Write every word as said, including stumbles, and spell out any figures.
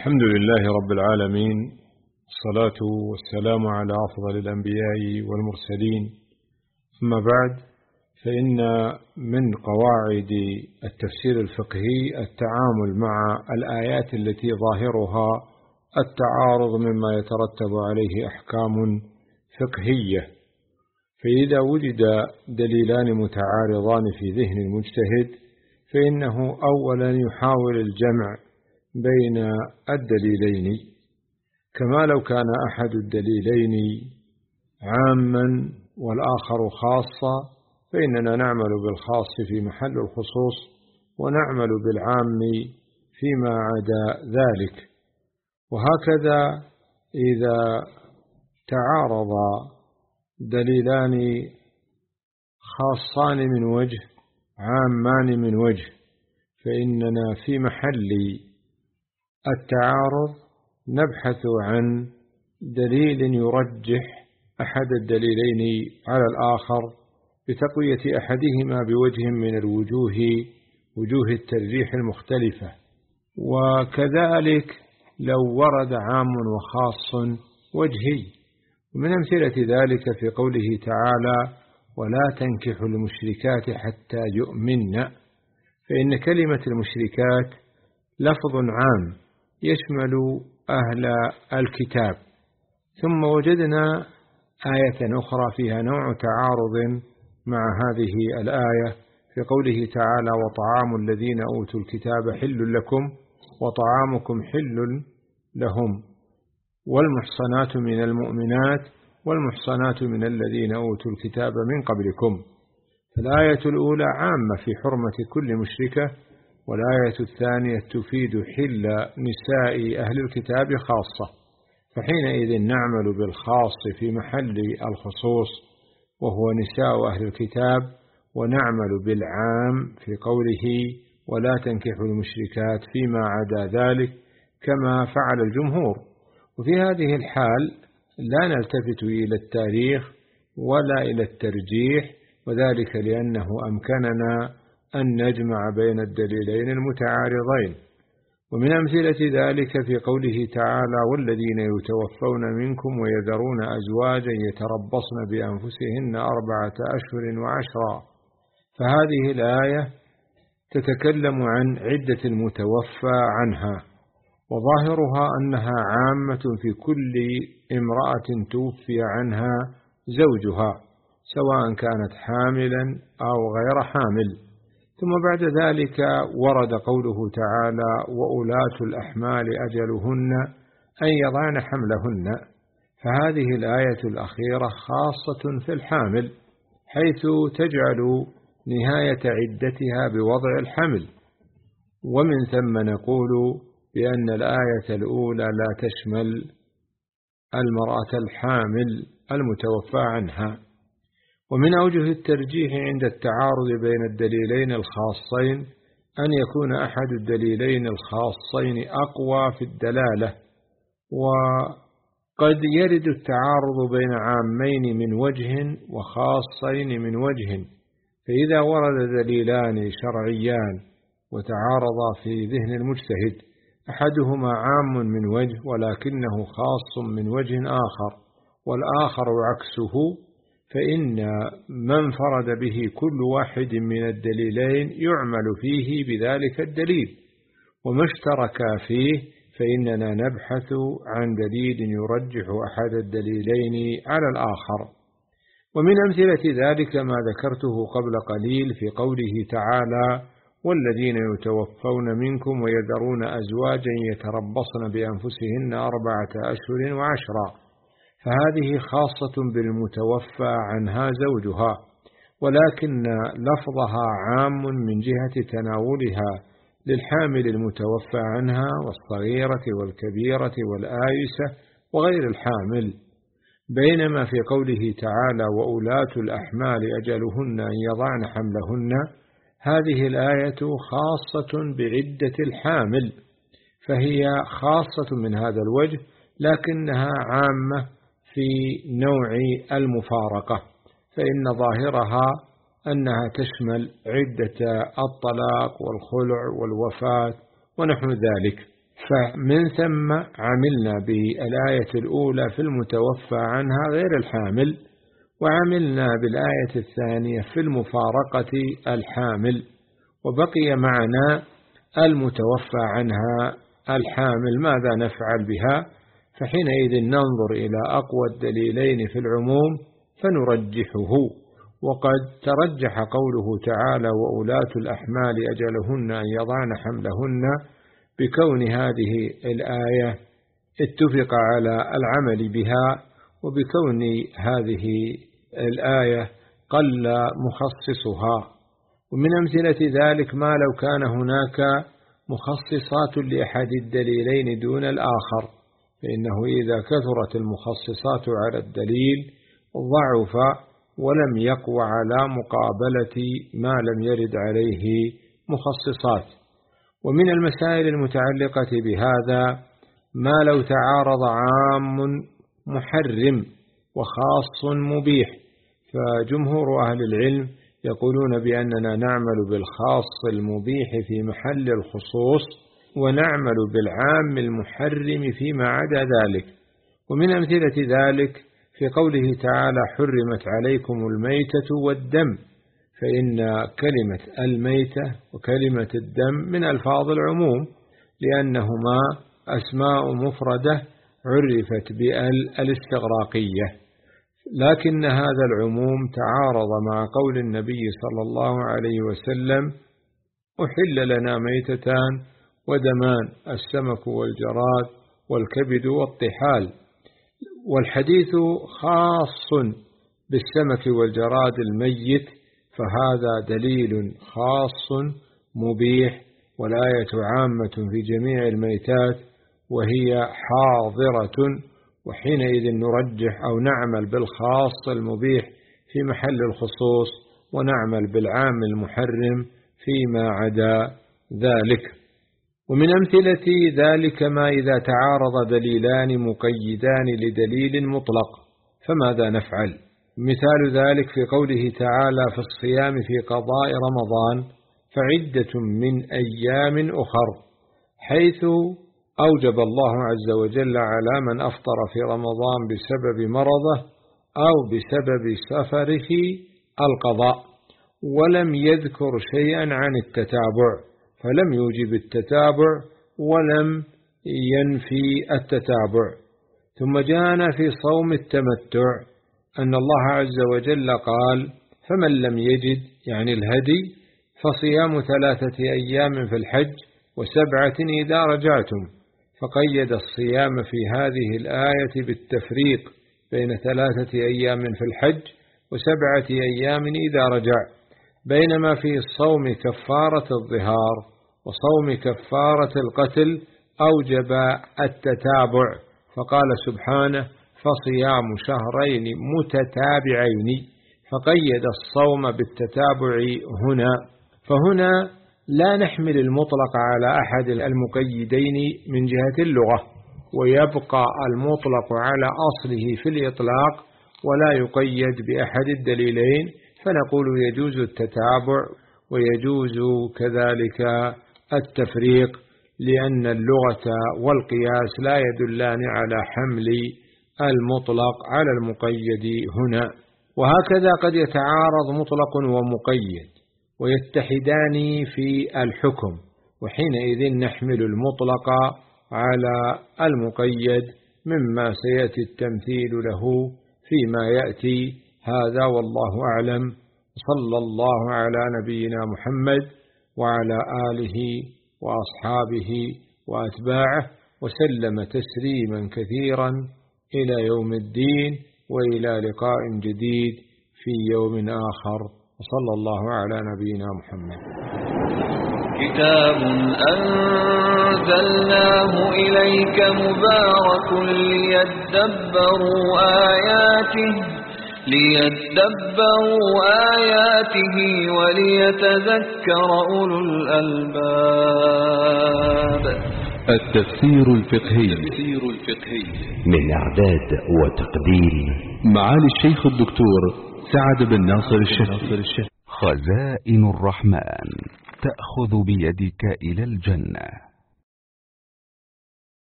الحمد لله رب العالمين، الصلاة والسلام على أفضل الأنبياء والمرسلين. أما بعد، فإن من قواعد التفسير الفقهي التعامل مع الآيات التي ظاهرها التعارض مما يترتب عليه أحكام فقهية. فإذا وجد دليلان متعارضان في ذهن المجتهد فإنه أولا يحاول الجمع بين الدليلين، كما لو كان أحد الدليلين عاما والآخر خاصا فإننا نعمل بالخاص في محل الخصوص ونعمل بالعام فيما عدا ذلك. وهكذا إذا تعارض دليلان خاصان من وجه عامان من وجه فإننا في محل التعارض نبحث عن دليل يرجح أحد الدليلين على الآخر بتقوية أحدهما بوجه من الوجوه وجوه الترجيح المختلفة. وكذلك لو ورد عام وخاص وجهي، ومن أمثلة ذلك في قوله تعالى: ولا تنكحوا المشركات حتى يؤمن، فإن كلمة المشركات لفظ عام يشمل أهل الكتاب، ثم وجدنا آية أخرى فيها نوع تعارض مع هذه الآية في قوله تعالى: وطعام الذين أوتوا الكتاب حل لكم وطعامكم حل لهم والمحصنات من المؤمنات والمحصنات من الذين أوتوا الكتاب من قبلكم. فالآية الأولى عامة في حرمة كل مشركة، والآية الثانية تفيد حل نساء أهل الكتاب خاصة، فحينئذ نعمل بالخاص في محل الخصوص وهو نساء أهل الكتاب، ونعمل بالعام في قوله: ولا تنكحوا المشركات فيما عدا ذلك، كما فعل الجمهور. وفي هذه الحال لا نلتفت إلى التاريخ ولا إلى الترجيح، وذلك لأنه أمكننا أن نجمع بين الدليلين المتعارضين. ومن أمثلة ذلك في قوله تعالى: والذين يتوفون منكم ويذرون أزواجا يتربصن بأنفسهن أربعة أشهر وعشرا. فهذه الآية تتكلم عن عدة المتوفى عنها، وظاهرها أنها عامة في كل امرأة توفي عنها زوجها، سواء كانت حاملا أو غير حامل. ثم بعد ذلك ورد قوله تعالى: وأولاة الأحمال أجلهن أن يضعن حملهن. فهذه الآية الأخيرة خاصة في الحامل، حيث تجعل نهاية عدتها بوضع الحمل، ومن ثم نقول بأن الآية الأولى لا تشمل المرأة الحامل المتوفى عنها. ومن أوجه الترجيح عند التعارض بين الدليلين الخاصين أن يكون أحد الدليلين الخاصين أقوى في الدلالة، وقد يرد التعارض بين عامين من وجه وخاصين من وجه. فإذا ورد دليلان شرعيان وتعارضا في ذهن المجتهد أحدهما عام من وجه ولكنه خاص من وجه آخر والآخر عكسه، فإن من فرد به كل واحد من الدليلين يعمل فيه بذلك الدليل، وما اشترك فيه فإننا نبحث عن دليل يرجح أحد الدليلين على الآخر. ومن أمثلة ذلك ما ذكرته قبل قليل في قوله تعالى: والذين يتوفون منكم ويذرون أزواجا يتربصن بأنفسهن أربعة أشهر وعشرا. فهذه خاصة بالمتوفى عنها زوجها، ولكن لفظها عام من جهة تناولها للحامل المتوفى عنها والصغيرة والكبيرة والآيسة وغير الحامل. بينما في قوله تعالى: وأولاة الأحمال أجلهن أن يضعن حملهن، هذه الآية خاصة بعدة الحامل، فهي خاصة من هذا الوجه، لكنها عامة في نوع المفارقة، فإن ظاهرها أنها تشمل عدة الطلاق والخلع والوفاة ونحو ذلك. فمن ثم عملنا بالآية الأولى في المتوفى عنها غير الحامل، وعملنا بالآية الثانية في المفارقة الحامل، وبقي معنا المتوفى عنها الحامل ماذا نفعل بها؟ فحينئذ ننظر إلى أقوى الدليلين في العموم فنرجحه. وقد ترجح قوله تعالى وأولاة الأحمال أجلهن أن يضعن حملهن بكون هذه الآية اتفق على العمل بها، وبكون هذه الآية قل مخصصها. ومن أمثلة ذلك ما لو كان هناك مخصصات لأحد الدليلين دون الآخر، فإنه إذا كثرت المخصصات على الدليل ضعف ولم يقوى على مقابلة ما لم يرد عليه مخصصات. ومن المسائل المتعلقة بهذا ما لو تعارض عام محرم وخاص مبيح، فجمهور أهل العلم يقولون بأننا نعمل بالخاص المبيح في محل الخصوص، ونعمل بالعام المحرم فيما عدا ذلك. ومن أمثلة ذلك في قوله تعالى حرمت عليكم الميتة والدم، فإن كلمة الميتة وكلمة الدم من ألفاظ العموم لأنهما أسماء مفردة عرفت بالاستغراقية، لكن هذا العموم تعارض مع قول النبي صلى الله عليه وسلم أحل لنا ميتتان ودمان السمك والجراد والكبد والطحال، والحديث خاص بالسمك والجراد الميت، فهذا دليل خاص مبيح، والآية عامة في جميع الميتات وهي حاضرة، وحينئذ نرجح أو نعمل بالخاص المبيح في محل الخصوص، ونعمل بالعام المحرم فيما عدا ذلك. ومن أمثلة ذلك ما إذا تعارض دليلان مقيدان لدليل مطلق فماذا نفعل؟ مثال ذلك في قوله تعالى في الصيام في قضاء رمضان فعدة من أيام أخر، حيث أوجب الله عز وجل على من أفطر في رمضان بسبب مرضه أو بسبب سفره القضاء، ولم يذكر شيئا عن التتابع، فلم يوجب التتابع ولم ينفي التتابع. ثم جاءنا في صوم التمتع أن الله عز وجل قال فمن لم يجد يعني الهدي فصيام ثلاثة أيام في الحج وسبعة إذا رجعتم، فقيد الصيام في هذه الآية بالتفريق بين ثلاثة أيام في الحج وسبعة أيام إذا رجع، بينما في الصوم كفارة الظهار وصوم كفارة القتل أوجب التتابع، فقال سبحانه فصيام شهرين متتابعين، فقيد الصوم بالتتابع هنا. فهنا لا نحمل المطلق على أحد المقيدين من جهة اللغة، ويبقى المطلق على أصله في الإطلاق ولا يقيد بأحد الدليلين، فنقول يجوز التتابع ويجوز كذلك التفريق، لأن اللغة والقياس لا يدلان على حمل المطلق على المقيد هنا. وهكذا قد يتعارض مطلق ومقيد ويتحدان في الحكم، وحينئذ نحمل المطلق على المقيد مما سيأتي التمثيل له فيما يأتي. هذا والله أعلم، صلى الله على نبينا محمد وعلى آله وأصحابه وأتباعه وسلم تسليما كثيرا إلى يوم الدين، وإلى لقاء جديد في يوم آخر، وصلى الله على نبينا محمد. كتاب أنزلناه إليك مبارك ليدبروا آياته ليدبروا آياته وليتذكر أولو الألباب. التفسير الفقهي من إعداد وتقديم معالي الشيخ الدكتور سعد بن ناصر الشريف. خزائن الرحمن تأخذ بيدك إلى الجنة.